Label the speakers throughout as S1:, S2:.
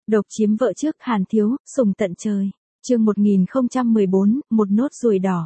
S1: Độc chiếm vợ trước Hàn Thiếu, sùng tận trời. Chương 1014, một nốt ruồi đỏ.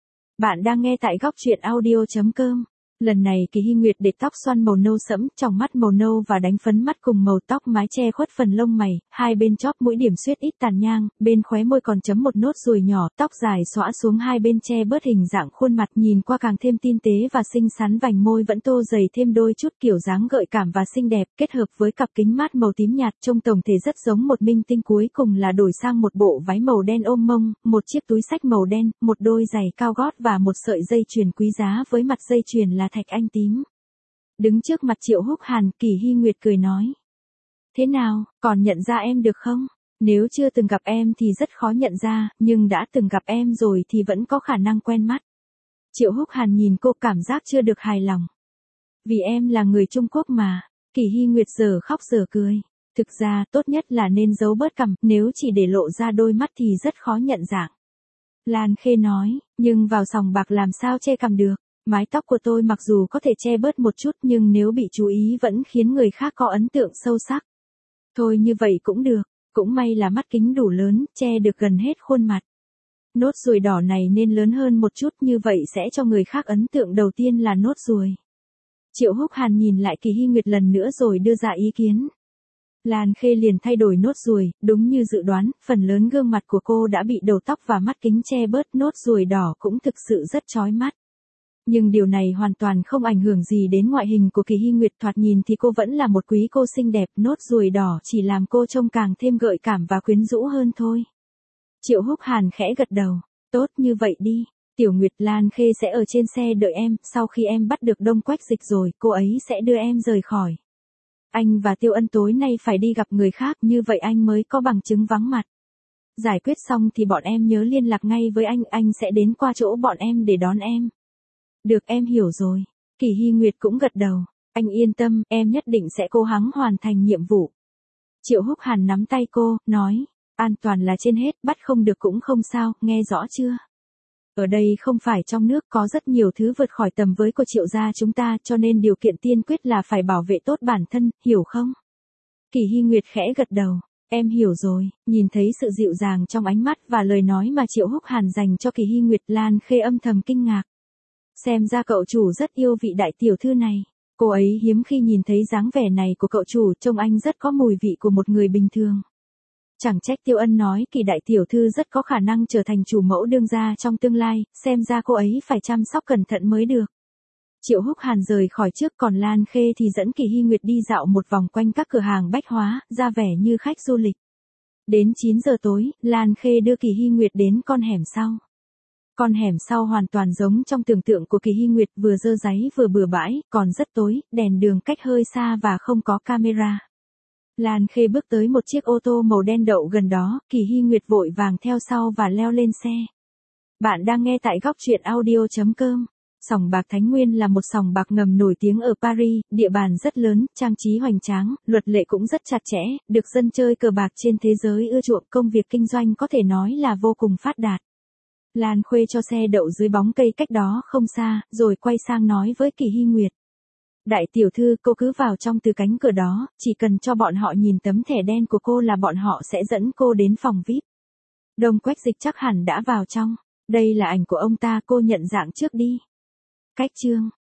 S1: Bạn đang nghe tại góc truyện audio.com. Lần này Kỳ Hy Nguyệt để tóc xoăn màu nâu sẫm, tròng mắt màu nâu và đánh phấn mắt cùng màu tóc mái che khuất phần lông mày, hai bên chóp mũi điểm xuyết ít tàn nhang, bên khóe môi còn chấm một nốt ruồi nhỏ, tóc dài xõa xuống hai bên che bớt hình dạng khuôn mặt, nhìn qua càng thêm tinh tế và xinh xắn, vành môi vẫn tô dày thêm đôi chút kiểu dáng gợi cảm và xinh đẹp, kết hợp với cặp kính mát màu tím nhạt, trông tổng thể rất giống một minh tinh, cuối cùng là đổi sang một bộ váy màu đen ôm mông, một chiếc túi xách màu đen, một đôi giày cao gót và một sợi dây chuyền quý giá với mặt dây chuyền là thạch anh tím. Đứng trước mặt Triệu Húc Hàn, Kỳ Hy Nguyệt cười nói. Thế nào, còn nhận ra em được không? Nếu chưa từng gặp em thì rất khó nhận ra, nhưng đã từng gặp em rồi thì vẫn có khả năng quen mắt. Triệu Húc Hàn nhìn cô, cảm giác chưa được hài lòng. Vì em là người Trung Quốc mà. Kỳ Hy Nguyệt giờ khóc giờ cười. Thực ra tốt nhất là nên giấu bớt cằm, nếu chỉ để lộ ra đôi mắt thì rất khó nhận dạng. Lan Khê nói, nhưng vào sòng bạc làm sao che cằm được. Mái tóc của tôi mặc dù có thể che bớt một chút nhưng nếu bị chú ý vẫn khiến người khác có ấn tượng sâu sắc. Thôi như vậy cũng được, cũng may là mắt kính đủ lớn, che được gần hết khuôn mặt. Nốt ruồi đỏ này nên lớn hơn một chút, như vậy sẽ cho người khác ấn tượng đầu tiên là nốt ruồi. Triệu Húc Hàn nhìn lại Kỳ Hy Nguyệt lần nữa rồi đưa ra ý kiến. Lan Khê liền thay đổi nốt ruồi, đúng như dự đoán, phần lớn gương mặt của cô đã bị đầu tóc và mắt kính che bớt, nốt ruồi đỏ cũng thực sự rất chói mắt. Nhưng điều này hoàn toàn không ảnh hưởng gì đến ngoại hình của Kỳ Hy Nguyệt, thoạt nhìn thì cô vẫn là một quý cô xinh đẹp, nốt ruồi đỏ chỉ làm cô trông càng thêm gợi cảm và quyến rũ hơn thôi. Triệu Húc Hàn khẽ gật đầu, tốt như vậy đi, Tiểu Nguyệt, Lan Khê sẽ ở trên xe đợi em, sau khi em bắt được Đông Quách Dịch rồi, cô ấy sẽ đưa em rời khỏi. Anh và Tiêu Ân tối nay phải đi gặp người khác, như vậy anh mới có bằng chứng vắng mặt. Giải quyết xong thì bọn em nhớ liên lạc ngay với anh sẽ đến qua chỗ bọn em để đón em. Được, em hiểu rồi. Kỳ Hy Nguyệt cũng gật đầu. Anh yên tâm, em nhất định sẽ cố gắng hoàn thành nhiệm vụ. Triệu Húc Hàn nắm tay cô, nói, an toàn là trên hết, bắt không được cũng không sao, nghe rõ chưa? Ở đây không phải trong nước, có rất nhiều thứ vượt khỏi tầm với của Triệu gia chúng ta, cho nên điều kiện tiên quyết là phải bảo vệ tốt bản thân, hiểu không? Kỳ Hy Nguyệt khẽ gật đầu. Em hiểu rồi. Nhìn thấy sự dịu dàng trong ánh mắt và lời nói mà Triệu Húc Hàn dành cho Kỳ Hy Nguyệt, Lan Khê âm thầm kinh ngạc. Xem ra cậu chủ rất yêu vị đại tiểu thư này. Cô ấy hiếm khi nhìn thấy dáng vẻ này của cậu chủ, trông anh rất có mùi vị của một người bình thường. Chẳng trách Tiêu Ân nói Kỳ đại tiểu thư rất có khả năng trở thành chủ mẫu đương gia trong tương lai, xem ra cô ấy phải chăm sóc cẩn thận mới được. Triệu Húc Hàn rời khỏi trước, còn Lan Khê thì dẫn Kỳ Hy Nguyệt đi dạo một vòng quanh các cửa hàng bách hóa, ra vẻ như khách du lịch. Đến 9 giờ tối, Lan Khê đưa Kỳ Hy Nguyệt đến con hẻm sau. Con hẻm sau hoàn toàn giống trong tưởng tượng của Kỳ Hy Nguyệt, vừa dơ dáy vừa bừa bãi, còn rất tối, đèn đường cách hơi xa và không có camera. Lan Khê bước tới một chiếc ô tô màu đen đậu gần đó, Kỳ Hy Nguyệt vội vàng theo sau và leo lên xe. Bạn đang nghe tại góc truyện audio.com. Sòng bạc Thánh Nguyên là một sòng bạc ngầm nổi tiếng ở Paris, địa bàn rất lớn, trang trí hoành tráng, luật lệ cũng rất chặt chẽ, được dân chơi cờ bạc trên thế giới ưa chuộng, công việc kinh doanh có thể nói là vô cùng phát đạt. Lan Khê cho xe đậu dưới bóng cây cách đó không xa, rồi quay sang nói với Kỳ Hy Nguyệt. Đại tiểu thư, cô cứ vào trong từ cánh cửa đó, chỉ cần cho bọn họ nhìn tấm thẻ đen của cô là bọn họ sẽ dẫn cô đến phòng VIP. Đông Quách Dịch chắc hẳn đã vào trong. Đây là ảnh của ông ta, cô nhận dạng trước đi. Cách chương.